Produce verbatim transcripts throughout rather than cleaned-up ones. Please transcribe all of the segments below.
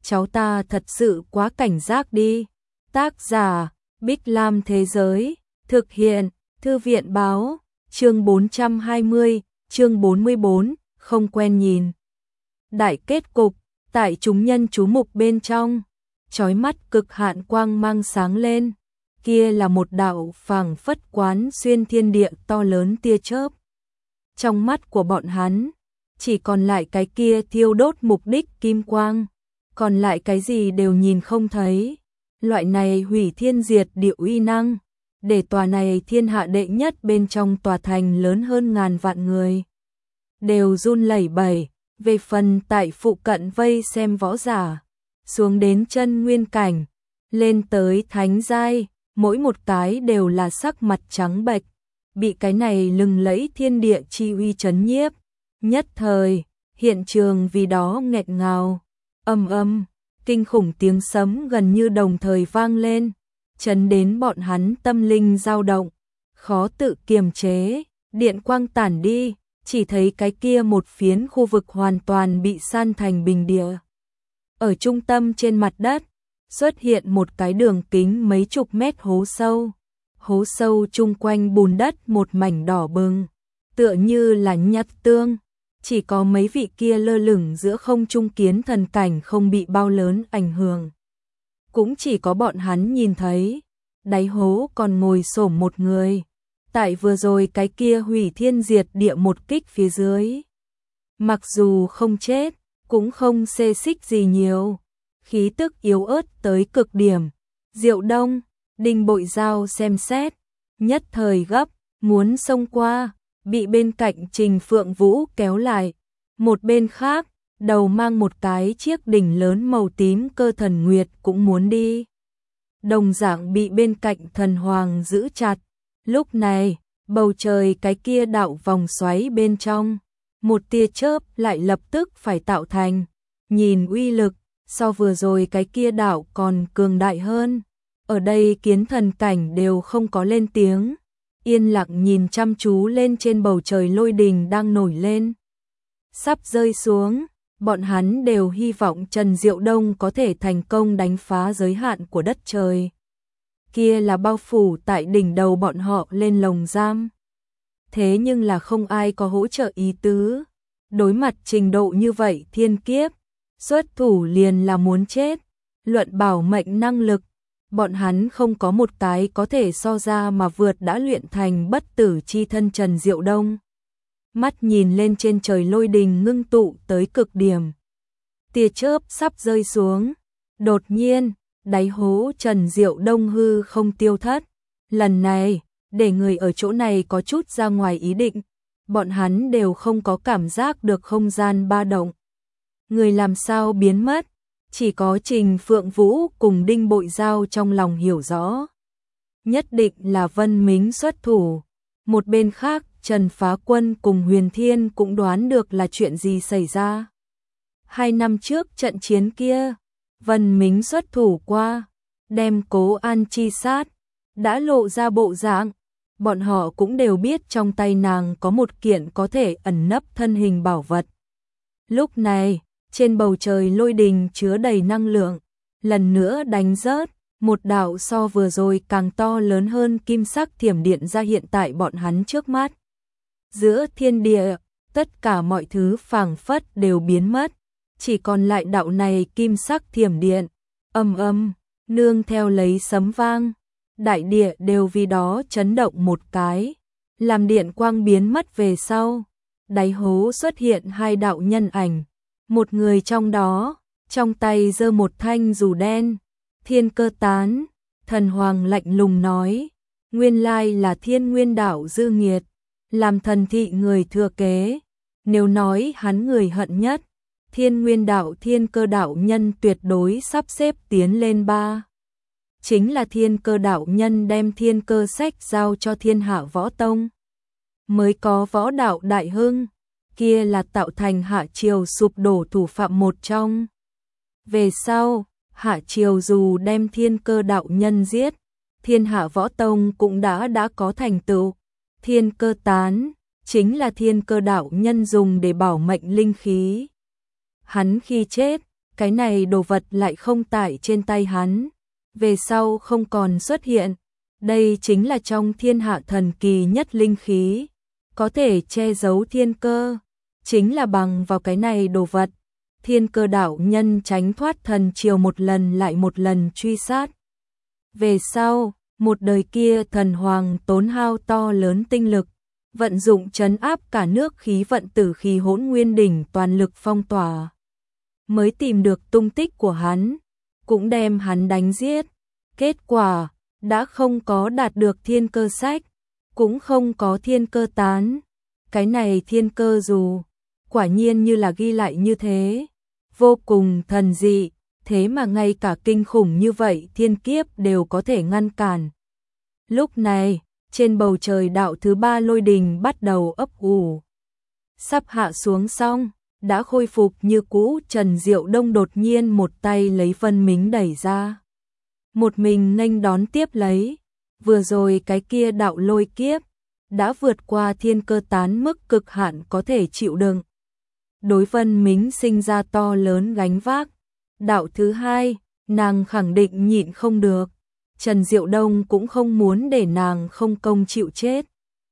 cháu ta thật sự quá cảnh giác đi. Tác giả, Bích Lam Thế Giới, thực hiện, Thư viện Báo, chương bốn trăm hai mươi, chương bốn mươi bốn, không quen nhìn. Đại kết cục, tại chúng nhân chú mục bên trong, chói mắt cực hạn quang mang sáng lên, kia là một đạo phảng phất quán xuyên thiên địa to lớn tia chớp. Trong mắt của bọn hắn, chỉ còn lại cái kia thiêu đốt mục đích kim quang, còn lại cái gì đều nhìn không thấy. Loại này hủy thiên diệt địa uy năng, để tòa này thiên hạ đệ nhất bên trong tòa thành lớn hơn ngàn vạn người đều run lẩy bẩy. Về phần tại phụ cận vây xem võ giả, xuống đến chân nguyên cảnh, lên tới thánh giai, mỗi một cái đều là sắc mặt trắng bệch, bị cái này lừng lẫy thiên địa chi uy chấn nhiếp. Nhất thời, hiện trường vì đó nghẹt ngào, ầm ầm, kinh khủng tiếng sấm gần như đồng thời vang lên, chấn đến bọn hắn tâm linh dao động, khó tự kiềm chế. Điện quang tản đi, chỉ thấy cái kia một phiến khu vực hoàn toàn bị san thành bình địa. Ở trung tâm trên mặt đất, xuất hiện một cái đường kính mấy chục mét hố sâu. Hố sâu chung quanh bùn đất một mảnh đỏ bừng, tựa như là nhát tương. Chỉ có mấy vị kia lơ lửng giữa không trung kiến thần cảnh không bị bao lớn ảnh hưởng. Cũng chỉ có bọn hắn nhìn thấy, đáy hố còn ngồi xổm một người. Tại vừa rồi cái kia hủy thiên diệt địa một kích phía dưới. Mặc dù không chết, cũng không xê xích gì nhiều. Khí tức yếu ớt tới cực điểm. Diệu Đông, Đinh Bội Giao xem xét, nhất thời gấp, muốn xông qua, bị bên cạnh Trình Phượng Vũ kéo lại. Một bên khác, đầu mang một cái chiếc đỉnh lớn màu tím Cơ Thần Nguyệt cũng muốn đi. Đồng dạng bị bên cạnh Thần Hoàng giữ chặt. Lúc này, bầu trời cái kia đạo vòng xoáy bên trong, một tia chớp lại lập tức phải tạo thành, nhìn uy lực, so vừa rồi cái kia đạo còn cường đại hơn. Ở đây kiến thần cảnh đều không có lên tiếng, yên lặng nhìn chăm chú lên trên bầu trời lôi đình đang nổi lên. Sắp rơi xuống, bọn hắn đều hy vọng Trần Diệu Đông có thể thành công đánh phá giới hạn của đất trời. Kia là bao phủ tại đỉnh đầu bọn họ lên lồng giam. Thế nhưng là không ai có hỗ trợ ý tứ. Đối mặt trình độ như vậy thiên kiếp, xuất thủ liền là muốn chết. Luận bảo mệnh năng lực, bọn hắn không có một cái có thể so ra mà vượt đã luyện thành bất tử chi thân Trần Diệu Đông. Mắt nhìn lên trên trời lôi đình ngưng tụ tới cực điểm. Tia chớp sắp rơi xuống. Đột nhiên, đáy hố Trần Diệu Đông hư không tiêu thất. Lần này, để người ở chỗ này có chút ra ngoài ý định. Bọn hắn đều không có cảm giác được không gian ba động. Người làm sao biến mất? Chỉ có Trình Phượng Vũ cùng Đinh Bội Giao trong lòng hiểu rõ. Nhất định là Vân Mính xuất thủ. Một bên khác, Trần Phá Quân cùng Huyền Thiên cũng đoán được là chuyện gì xảy ra. Hai năm trước trận chiến kia, Vân Mính xuất thủ qua, đem Cố An chi sát, đã lộ ra bộ dạng. Bọn họ cũng đều biết trong tay nàng có một kiện có thể ẩn nấp thân hình bảo vật. Lúc này, trên bầu trời lôi đình chứa đầy năng lượng, lần nữa đánh rớt, một đạo so vừa rồi càng to lớn hơn kim sắc thiểm điện ra hiện tại bọn hắn trước mắt. Giữa thiên địa, tất cả mọi thứ phảng phất đều biến mất, chỉ còn lại đạo này kim sắc thiểm điện, ầm ầm, nương theo lấy sấm vang, đại địa đều vì đó chấn động một cái, làm điện quang biến mất về sau, đáy hố xuất hiện hai đạo nhân ảnh, một người trong đó, trong tay giơ một thanh dù đen, Thiên Cơ tán, Thần Hoàng lạnh lùng nói, nguyên lai là Thiên Nguyên đạo Dư Nghiệt, làm thần thị người thừa kế, nếu nói hắn người hận nhất, Thiên Nguyên đạo Thiên Cơ đạo nhân tuyệt đối sắp xếp tiến lên ba. Chính là Thiên Cơ đạo nhân đem Thiên Cơ sách giao cho Thiên Hạ Võ Tông, mới có võ đạo đại hưng, kia là tạo thành Hạ Triều sụp đổ thủ phạm một trong. Về sau, Hạ Triều dù đem Thiên Cơ đạo nhân giết, Thiên Hạ Võ Tông cũng đã đã có thành tựu. Thiên Cơ tán chính là Thiên Cơ đạo nhân dùng để bảo mệnh linh khí. Hắn khi chết, cái này đồ vật lại không tại trên tay hắn, về sau không còn xuất hiện. Đây chính là trong thiên hạ thần kỳ nhất linh khí, có thể che giấu thiên cơ, chính là bằng vào cái này đồ vật. Thiên Cơ đạo nhân tránh thoát thần triều một lần lại một lần truy sát. Về sau, một đời kia thần hoàng tốn hao to lớn tinh lực, vận dụng trấn áp cả nước khí vận tử khí Hỗn Nguyên đỉnh toàn lực phong tỏa, mới tìm được tung tích của hắn, cũng đem hắn đánh giết. Kết quả, đã không có đạt được thiên cơ sách, cũng không có thiên cơ tán. Cái này thiên cơ dù, quả nhiên như là ghi lại như thế, vô cùng thần dị, thế mà ngay cả kinh khủng như vậy thiên kiếp đều có thể ngăn cản. Lúc này, trên bầu trời đạo thứ ba lôi đình bắt đầu ấp ủ. Sắp hạ xuống xong, đã khôi phục như cũ, Trần Diệu Đông đột nhiên một tay lấy Vân Mính đẩy ra. Một mình nghênh đón tiếp lấy, vừa rồi cái kia đạo lôi kiếp, đã vượt qua thiên cơ tán mức cực hạn có thể chịu đựng. Đối Vân Mính sinh ra to lớn gánh vác. Đạo thứ hai, nàng khẳng định nhịn không được. Trần Diệu Đông cũng không muốn để nàng không công chịu chết.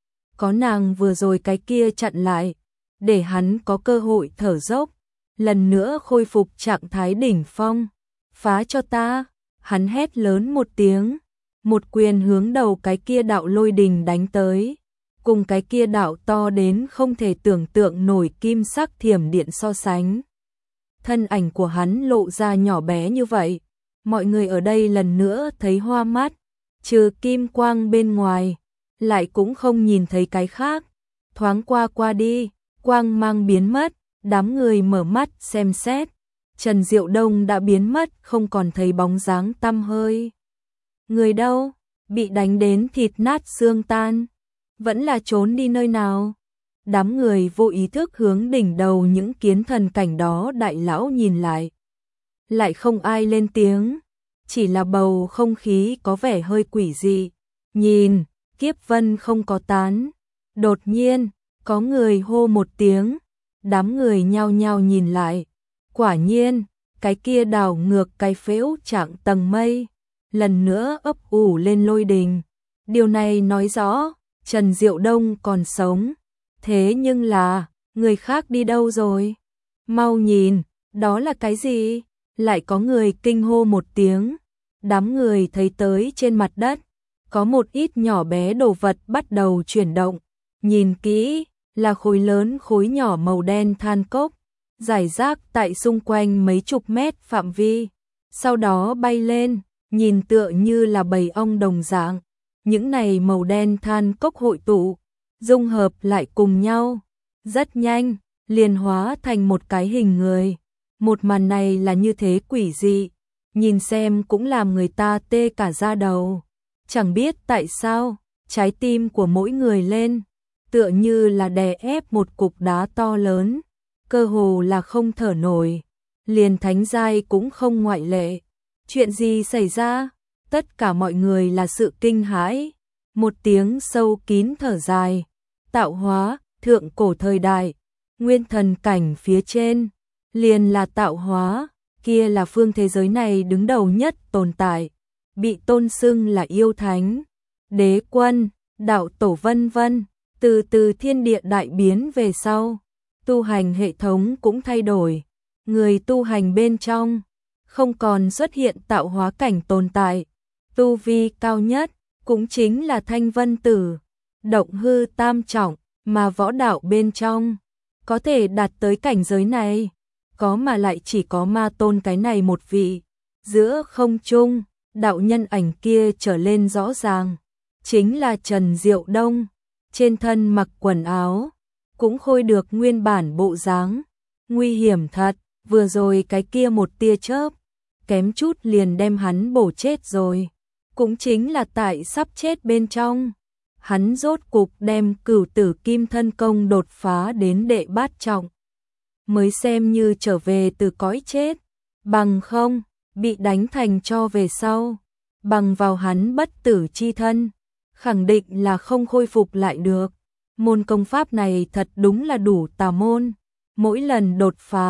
Có nàng vừa rồi cái kia chặn lại, để hắn có cơ hội thở dốc, lần nữa khôi phục trạng thái đỉnh phong. Phá cho ta, hắn hét lớn một tiếng, một quyền hướng đầu cái kia đạo lôi đình đánh tới. Cùng cái kia đạo to đến không thể tưởng tượng nổi kim sắc thiểm điện so sánh. Thân ảnh của hắn lộ ra nhỏ bé như vậy, mọi người ở đây lần nữa thấy hoa mắt, trừ kim quang bên ngoài, lại cũng không nhìn thấy cái khác. Thoáng qua qua đi, quang mang biến mất, đám người mở mắt xem xét, Trần Diệu Đông đã biến mất, không còn thấy bóng dáng tăm hơi. Người đâu? Bị đánh đến thịt nát xương tan, vẫn là trốn đi nơi nào? Đám người vô ý thức hướng đỉnh đầu những kiến thần cảnh đó đại lão nhìn lại. Lại không ai lên tiếng, chỉ là bầu không khí có vẻ hơi quỷ dị. Nhìn, kiếp vân không có tán. Đột nhiên, có người hô một tiếng, đám người nhao nhao nhìn lại. Quả nhiên, cái kia đảo ngược cái phễu trạng tầng mây, lần nữa ấp ủ lên lôi đình. Điều này nói rõ, Trần Diệu Đông còn sống. Thế nhưng là, người khác đi đâu rồi? Mau nhìn, đó là cái gì? Lại có người kinh hô một tiếng. Đám người thấy tới trên mặt đất, có một ít nhỏ bé đồ vật bắt đầu chuyển động. Nhìn kỹ, là khối lớn khối nhỏ màu đen than cốc, rải rác tại xung quanh mấy chục mét phạm vi. Sau đó bay lên, nhìn tựa như là bầy ong đồng dạng. Những này màu đen than cốc hội tụ, dung hợp lại cùng nhau, rất nhanh, liền hóa thành một cái hình người. Một màn này là như thế quỷ dị, nhìn xem cũng làm người ta tê cả da đầu. Chẳng biết tại sao, trái tim của mỗi người lên, tựa như là đè ép một cục đá to lớn, cơ hồ là không thở nổi. Liền thánh giai cũng không ngoại lệ. Chuyện gì xảy ra? Tất cả mọi người là sự kinh hãi. Một tiếng sâu kín thở dài. Tạo hóa, thượng cổ thời đại, nguyên thần cảnh phía trên, liền là tạo hóa, kia là phương thế giới này đứng đầu nhất tồn tại, bị tôn xưng là yêu thánh, đế quân, đạo tổ vân vân. Từ từ thiên địa đại biến về sau, tu hành hệ thống cũng thay đổi, người tu hành bên trong không còn xuất hiện tạo hóa cảnh tồn tại, tu vi cao nhất cũng chính là Thanh Vân Tử, động hư tam trọng, mà võ đạo bên trong có thể đạt tới cảnh giới này, có mà lại chỉ có ma tôn cái này một vị. Giữa không trung, đạo nhân ảnh kia trở lên rõ ràng, chính là Trần Diệu Đông, trên thân mặc quần áo, cũng khôi được nguyên bản bộ dáng, nguy hiểm thật, vừa rồi cái kia một tia chớp, kém chút liền đem hắn bổ chết rồi, cũng chính là tại sắp chết bên trong. Hắn rốt cục đem Cửu Tử Kim Thân Công đột phá đến đệ bát trọng, mới xem như trở về từ cõi chết, bằng không, bị đánh thành cho về sau, bằng vào hắn bất tử chi thân, khẳng định là không khôi phục lại được. Môn công pháp này thật đúng là đủ tà môn, mỗi lần đột phá,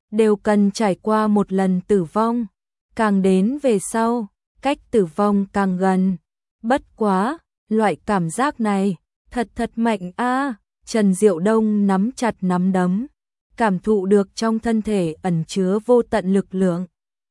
đều cần trải qua một lần tử vong, càng đến về sau, cách tử vong càng gần. Bất quá, loại cảm giác này, thật thật mạnh a. Trần Diệu Đông nắm chặt nắm đấm, cảm thụ được trong thân thể ẩn chứa vô tận lực lượng.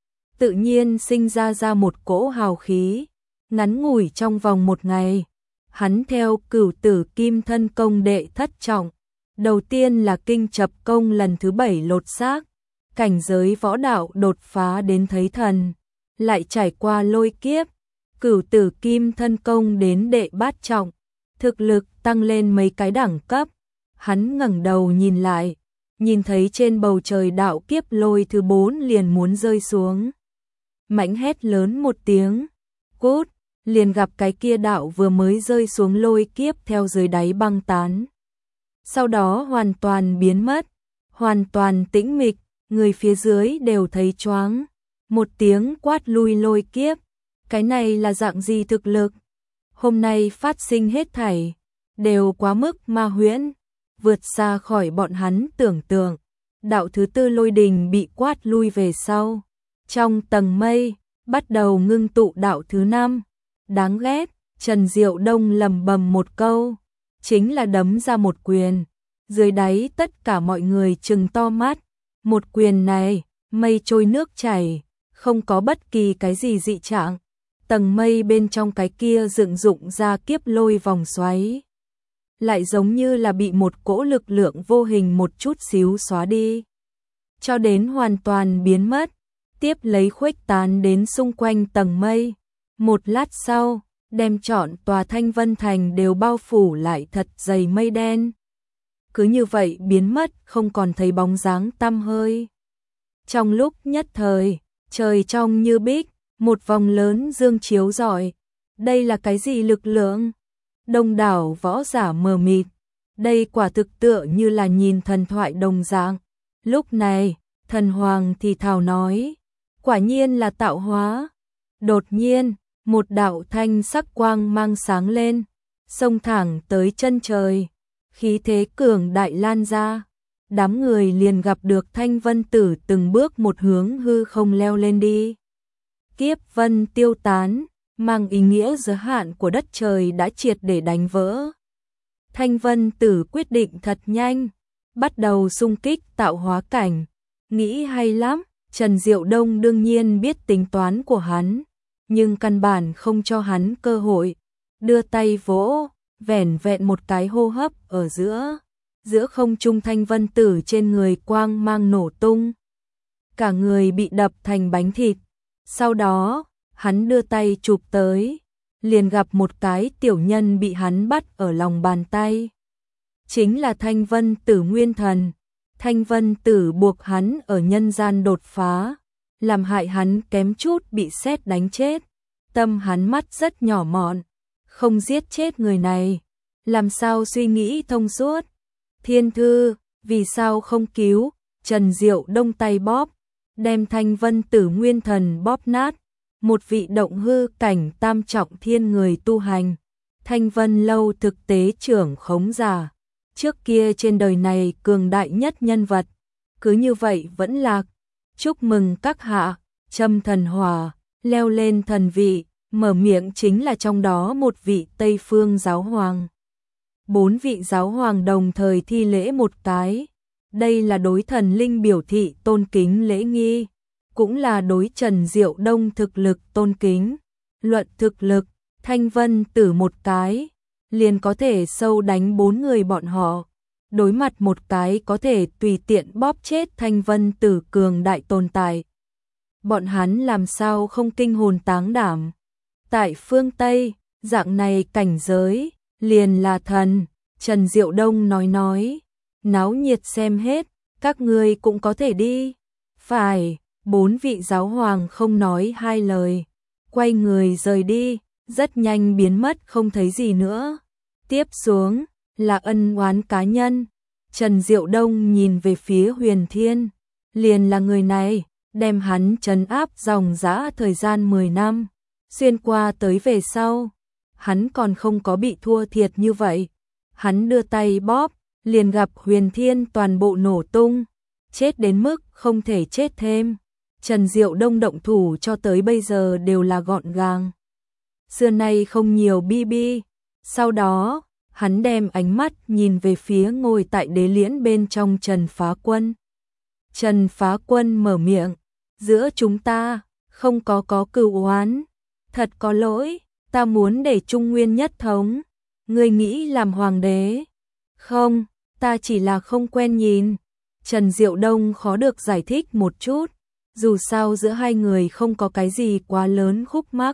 Tự nhiên sinh ra ra một cỗ hào khí, ngắn ngủi trong vòng một ngày. Hắn theo Cửu Tử Kim Thân Công đệ thất trọng, đầu tiên là kinh chập công lần thứ bảy lột xác, cảnh giới võ đạo đột phá đến thấy thần, lại trải qua lôi kiếp, Cửu Tử Kim Thân Công đến đệ bát trọng, thực lực tăng lên mấy cái đẳng cấp. Hắn ngẩng đầu nhìn lại, nhìn thấy trên bầu trời đạo kiếp lôi thứ bốn liền muốn rơi xuống. Mãnh hét lớn một tiếng, cút, liền gặp cái kia đạo vừa mới rơi xuống lôi kiếp theo dưới đáy băng tán. Sau đó hoàn toàn biến mất, hoàn toàn tĩnh mịch, người phía dưới đều thấy choáng. Một tiếng quát lui lôi kiếp, cái này là dạng gì thực lực? Hôm nay phát sinh hết thảy, đều quá mức ma huyễn, vượt xa khỏi bọn hắn tưởng tượng. Đạo thứ tư lôi đình bị quát lui về sau. Trong tầng mây, bắt đầu ngưng tụ đạo thứ năm. Đáng ghét, Trần Diệu Đông lầm bầm một câu, chính là đấm ra một quyền. Dưới đáy tất cả mọi người trừng to mắt. Một quyền này, mây trôi nước chảy, không có bất kỳ cái gì dị trạng. Tầng mây bên trong cái kia dựng dụng ra kiếp lôi vòng xoáy, lại giống như là bị một cỗ lực lượng vô hình một chút xíu xóa đi, cho đến hoàn toàn biến mất, tiếp lấy khuếch tán đến xung quanh tầng mây. Một lát sau, đem trọn tòa Thanh Vân Thành đều bao phủ lại thật dày mây đen. Cứ như vậy biến mất, không còn thấy bóng dáng tăm hơi. Trong lúc nhất thời, trời trong như bích, một vòng lớn dương chiếu rọi. Đây là cái gì lực lượng? Đông đảo võ giả mờ mịt. Đây quả thực tựa như là nhìn thần thoại đồng dạng. Lúc này, thần hoàng thì thào nói, quả nhiên là tạo hóa. Đột nhiên, một đạo thanh sắc quang mang sáng lên, xông thẳng tới chân trời, khí thế cường đại lan ra. Đám người liền gặp được Thanh Vân Tử từng bước một hướng hư không leo lên đi. Kiếp vân tiêu tán, mang ý nghĩa giới hạn của đất trời đã triệt để đánh vỡ. Thanh Vân Tử quyết định thật nhanh, bắt đầu xung kích tạo hóa cảnh. Nghĩ hay lắm, Trần Diệu Đông đương nhiên biết tính toán của hắn, nhưng căn bản không cho hắn cơ hội. Đưa tay vỗ, vẻn vẹn một cái hô hấp ở giữa. Giữa không trung Thanh Vân Tử trên người quang mang nổ tung. Cả người bị đập thành bánh thịt. Sau đó, hắn đưa tay chụp tới, liền gặp một cái tiểu nhân bị hắn bắt ở lòng bàn tay. Chính là Thanh Vân Tử nguyên thần. Thanh Vân Tử buộc hắn ở nhân gian đột phá, làm hại hắn kém chút bị sét đánh chết. Tâm hắn mắt rất nhỏ mọn, không giết chết người này, làm sao suy nghĩ thông suốt. Thiên thư, vì sao không cứu? Trần Diệu Đông tay bóp, đem Thanh Vân Tử nguyên thần bóp nát. Một vị động hư cảnh tam trọng thiên người tu hành, Thanh Vân lâu thực tế trưởng khống giả, trước kia trên đời này cường đại nhất nhân vật, cứ như vậy vẫn lạc. Chúc mừng các hạ, châm thần hỏa, leo lên thần vị, mở miệng chính là trong đó một vị Tây Phương giáo hoàng. Bốn vị giáo hoàng đồng thời thi lễ một cái. Đây là đối thần linh biểu thị tôn kính lễ nghi, cũng là đối Trần Diệu Đông thực lực tôn kính. Luận thực lực, Thanh Vân Tử một cái, liền có thể sâu đánh bốn người bọn họ. Đối mặt một cái có thể tùy tiện bóp chết Thanh Vân Tử cường đại tồn tại. Bọn hắn làm sao không kinh hồn táng đảm. Tại phương Tây, dạng này cảnh giới, liền là thần. Trần Diệu Đông nói nói, náo nhiệt xem hết, các ngươi cũng có thể đi. Phải, bốn vị giáo hoàng không nói hai lời, quay người rời đi, rất nhanh biến mất không thấy gì nữa. Tiếp xuống, là ân oán cá nhân. Trần Diệu Đông nhìn về phía Huyền Thiên, liền là người này, đem hắn trấn áp dòng dã thời gian mười năm, xuyên qua tới về sau, hắn còn không có bị thua thiệt như vậy. Hắn đưa tay bóp, liền gặp Huyền Thiên toàn bộ nổ tung, chết đến mức không thể chết thêm. Trần Diệu Đông động thủ cho tới bây giờ đều là gọn gàng. Xưa nay không nhiều bi bi. Sau đó, hắn đem ánh mắt nhìn về phía ngồi tại đế liễn bên trong Trần Phá Quân. Trần Phá Quân mở miệng, giữa chúng ta, không có có cừu oán. Thật có lỗi, ta muốn để Trung Nguyên nhất thống. Ngươi nghĩ làm hoàng đế? Không, ta chỉ là không quen nhìn. Trần Diệu Đông khó được giải thích một chút. Dù sao giữa hai người không có cái gì quá lớn khúc mắc.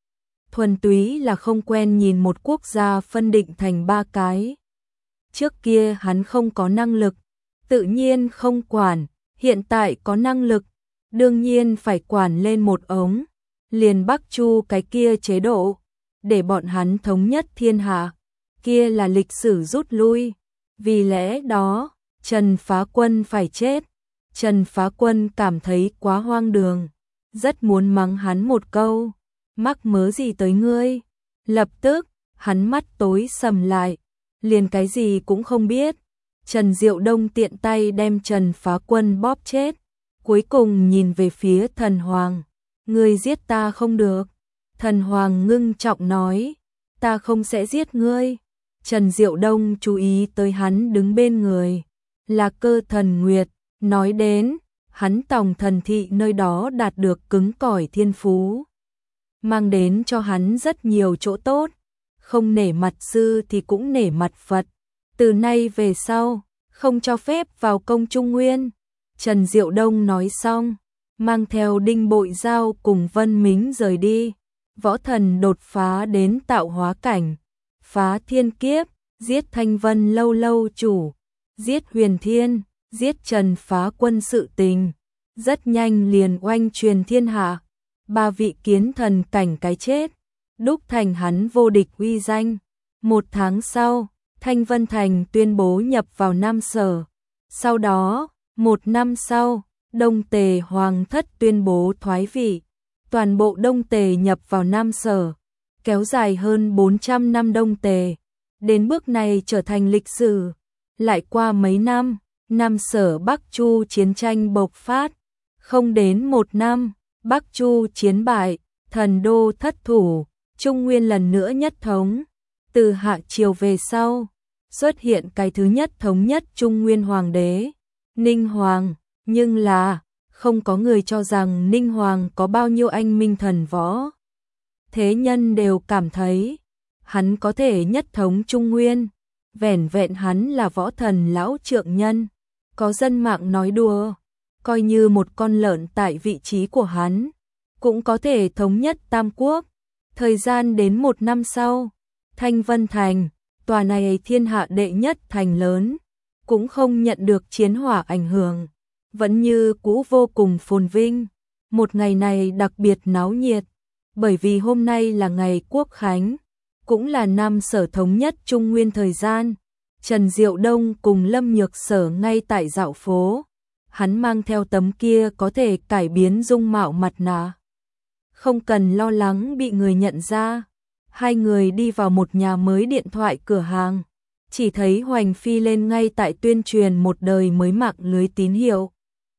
Thuần túy là không quen nhìn một quốc gia phân định thành ba cái. Trước kia hắn không có năng lực, tự nhiên không quản. Hiện tại có năng lực, đương nhiên phải quản lên một ống. Liền Bắc Chu cái kia chế độ, để bọn hắn thống nhất thiên hạ. Kia là lịch sử rút lui. Vì lẽ đó, Trần Phá Quân phải chết. Trần Phá Quân cảm thấy quá hoang đường, rất muốn mắng hắn một câu, mắc mớ gì tới ngươi. Lập tức, hắn mắt tối sầm lại, liền cái gì cũng không biết. Trần Diệu Đông tiện tay đem Trần Phá Quân bóp chết, cuối cùng nhìn về phía Thần Hoàng, ngươi giết ta không được. Thần Hoàng ngưng trọng nói, ta không sẽ giết ngươi. Trần Diệu Đông chú ý tới hắn đứng bên người, là Cơ Thần Nguyệt. Nói đến, hắn tòng thần thị nơi đó đạt được cứng cỏi thiên phú, mang đến cho hắn rất nhiều chỗ tốt, không nể mặt sư thì cũng nể mặt Phật. Từ nay về sau, không cho phép vào công Trung Nguyên. Trần Diệu Đông nói xong, mang theo Đinh Bội Giao cùng Vân Mính rời đi. Võ thần đột phá đến tạo hóa cảnh, phá thiên kiếp, giết Thanh Vân lâu lâu chủ, giết Huyền Thiên, giết Trần Phá Quân sự tình, rất nhanh liền oanh truyền thiên hạ. Ba vị kiến thần cảnh cái chết, đúc thành hắn vô địch uy danh. Một tháng sau, Thanh Vân Thành tuyên bố nhập vào Nam Sở. Sau đó, một năm sau, Đông Tề Hoàng thất tuyên bố thoái vị. Toàn bộ Đông Tề nhập vào Nam Sở, kéo dài hơn bốn trăm năm Đông Tề. Đến bước này trở thành lịch sử. Lại qua mấy năm, Nam Sở Bắc Chu chiến tranh bộc phát. Không đến một năm, Bắc Chu chiến bại, thần đô thất thủ, Trung Nguyên lần nữa nhất thống. Từ Hạ Triều về sau, xuất hiện cái thứ nhất thống nhất Trung Nguyên hoàng đế, Ninh Hoàng. Nhưng là, không có người cho rằng Ninh Hoàng có bao nhiêu anh minh thần võ. Thế nhân đều cảm thấy, hắn có thể nhất thống Trung Nguyên, vẻn vẹn hắn là võ thần lão trượng nhân. Có dân mạng nói đùa, coi như một con lợn tại vị trí của hắn, cũng có thể thống nhất Tam Quốc. Thời gian đến một năm sau, Thanh Vân Thành, tòa này thiên hạ đệ nhất thành lớn, cũng không nhận được chiến hỏa ảnh hưởng, vẫn như cũ vô cùng phồn vinh. Một ngày này đặc biệt náo nhiệt, bởi vì hôm nay là ngày Quốc Khánh, cũng là năm Sở thống nhất Trung Nguyên thời gian. Trần Diệu Đông cùng Lâm Nhược Sở ngay tại dạo phố, hắn mang theo tấm kia có thể cải biến dung mạo mặt nạ, không cần lo lắng bị người nhận ra. Hai người đi vào một nhà mới điện thoại cửa hàng, chỉ thấy Hoành Phi lên ngay tại tuyên truyền một đời mới mạng lưới tín hiệu.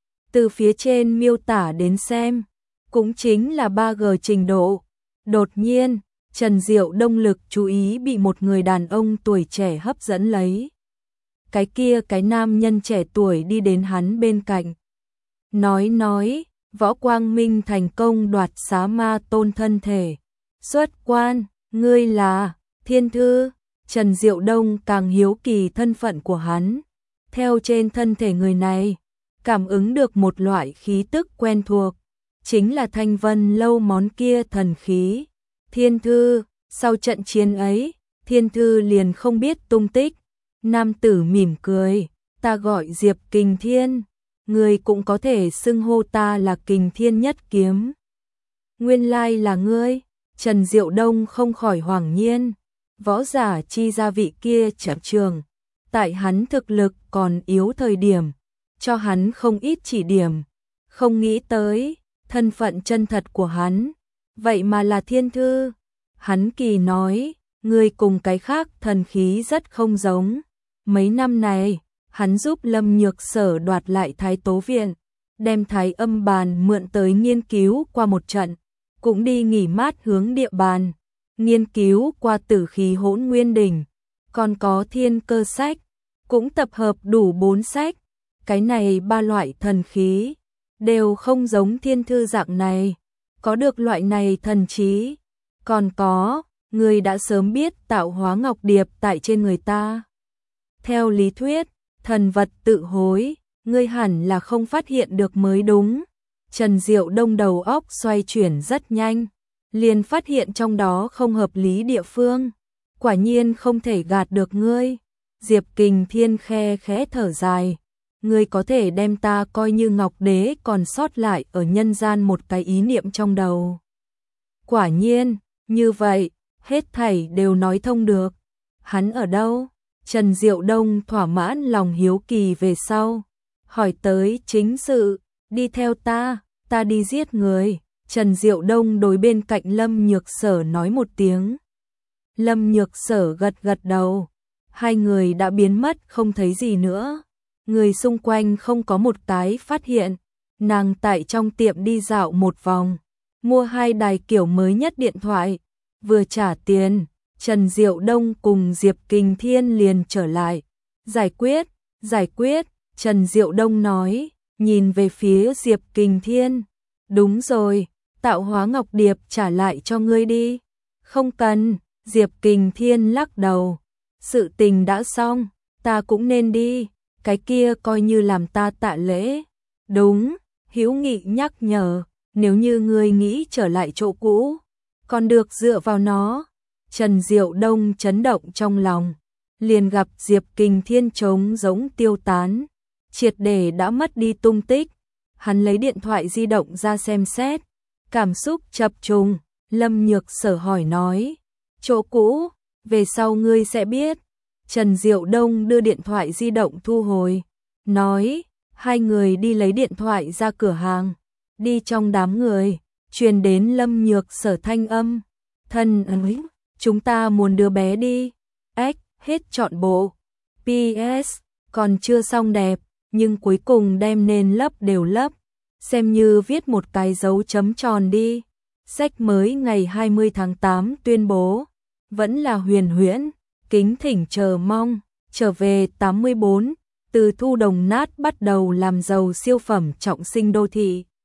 Từ phía trên miêu tả đến xem, cũng chính là ba G trình độ. Đột nhiên, Trần Diệu Đông lực chú ý bị một người đàn ông tuổi trẻ hấp dẫn lấy. Cái kia cái nam nhân trẻ tuổi đi đến hắn bên cạnh. Nói nói, Võ Quang Minh thành công đoạt Xá Ma Tôn thân thể. Xuất quan, ngươi là Thiên Thư. Trần Diệu Đông càng hiếu kỳ thân phận của hắn. Theo trên thân thể người này, cảm ứng được một loại khí tức quen thuộc. Chính là Thanh Vân lâu món kia thần khí. Thiên Thư, sau trận chiến ấy, Thiên Thư liền không biết tung tích. Nam tử mỉm cười, ta gọi Diệp Kình Thiên, người cũng có thể xưng hô ta là Kình Thiên nhất kiếm. Nguyên lai là ngươi. Trần Diệu Đông không khỏi hoảng nhiên, võ giả chi gia vị kia chập trường, tại hắn thực lực còn yếu thời điểm, cho hắn không ít chỉ điểm, không nghĩ tới, thân phận chân thật của hắn, vậy mà là Thiên Thư. Hắn kỳ nói, ngươi cùng cái khác thần khí rất không giống, mấy năm này, hắn giúp Lâm Nhược Sở đoạt lại Thái Tố Viện, đem Thái Âm Bàn mượn tới nghiên cứu qua một trận, cũng đi nghỉ mát hướng địa bàn, nghiên cứu qua Tử Khí Hỗn Nguyên Đỉnh, còn có Thiên Cơ sách, cũng tập hợp đủ bốn sách. Cái này ba loại thần khí đều không giống thiên thư dạng này, có được loại này thần trí. Còn có, người đã sớm biết tạo hóa ngọc điệp tại trên người ta. Theo lý thuyết, thần vật tự hối, ngươi hẳn là không phát hiện được mới đúng. Trần Diệu Đông đầu óc xoay chuyển rất nhanh, liền phát hiện trong đó không hợp lý địa phương. Quả nhiên không thể gạt được ngươi. Diệp Kình Thiên khe khẽ thở dài. Ngươi có thể đem ta coi như Ngọc Đế còn sót lại ở nhân gian một cái ý niệm trong đầu. Quả nhiên, như vậy, hết thảy đều nói thông được. Hắn ở đâu? Trần Diệu Đông thỏa mãn lòng hiếu kỳ về sau. Hỏi tới chính sự, đi theo ta, ta đi giết người. Trần Diệu Đông đối bên cạnh Lâm Nhược Sở nói một tiếng. Lâm Nhược Sở gật gật đầu. Hai người đã biến mất không thấy gì nữa. Người xung quanh không có một cái phát hiện. Nàng tại trong tiệm đi dạo một vòng, mua hai đài kiểu mới nhất điện thoại. Vừa trả tiền, Trần Diệu Đông cùng Diệp Kình Thiên liền trở lại. Giải quyết, giải quyết, Trần Diệu Đông nói, nhìn về phía Diệp Kình Thiên. Đúng rồi, tạo hóa ngọc điệp trả lại cho ngươi đi. Không cần, Diệp Kình Thiên lắc đầu. Sự tình đã xong, ta cũng nên đi, cái kia coi như làm ta tạ lễ. Đúng, Hữu Nghị nhắc nhở, nếu như ngươi nghĩ trở lại chỗ cũ, còn được dựa vào nó. Trần Diệu Đông chấn động trong lòng, liền gặp Diệp Kình Thiên trống giống tiêu tán, triệt để đã mất đi tung tích. Hắn lấy điện thoại di động ra xem xét, cảm xúc chập trùng. Lâm Nhược Sở hỏi nói, chỗ cũ, về sau ngươi sẽ biết. Trần Diệu Đông đưa điện thoại di động thu hồi, nói, hai người đi lấy điện thoại ra cửa hàng, đi trong đám người, truyền đến Lâm Nhược Sở thanh âm, thân ơi, chúng ta muốn đưa bé đi. Ếch, hết trọn bộ. pê ét, còn chưa xong đẹp, nhưng cuối cùng đem nên lấp đều lấp, xem như viết một cái dấu chấm tròn đi. Sách mới ngày hai mươi tháng tám tuyên bố, vẫn là Huyền Huyễn, kính thỉnh chờ mong. Trở về tám mươi bốn, từ thu đồng nát bắt đầu làm giàu siêu phẩm trọng sinh đô thị.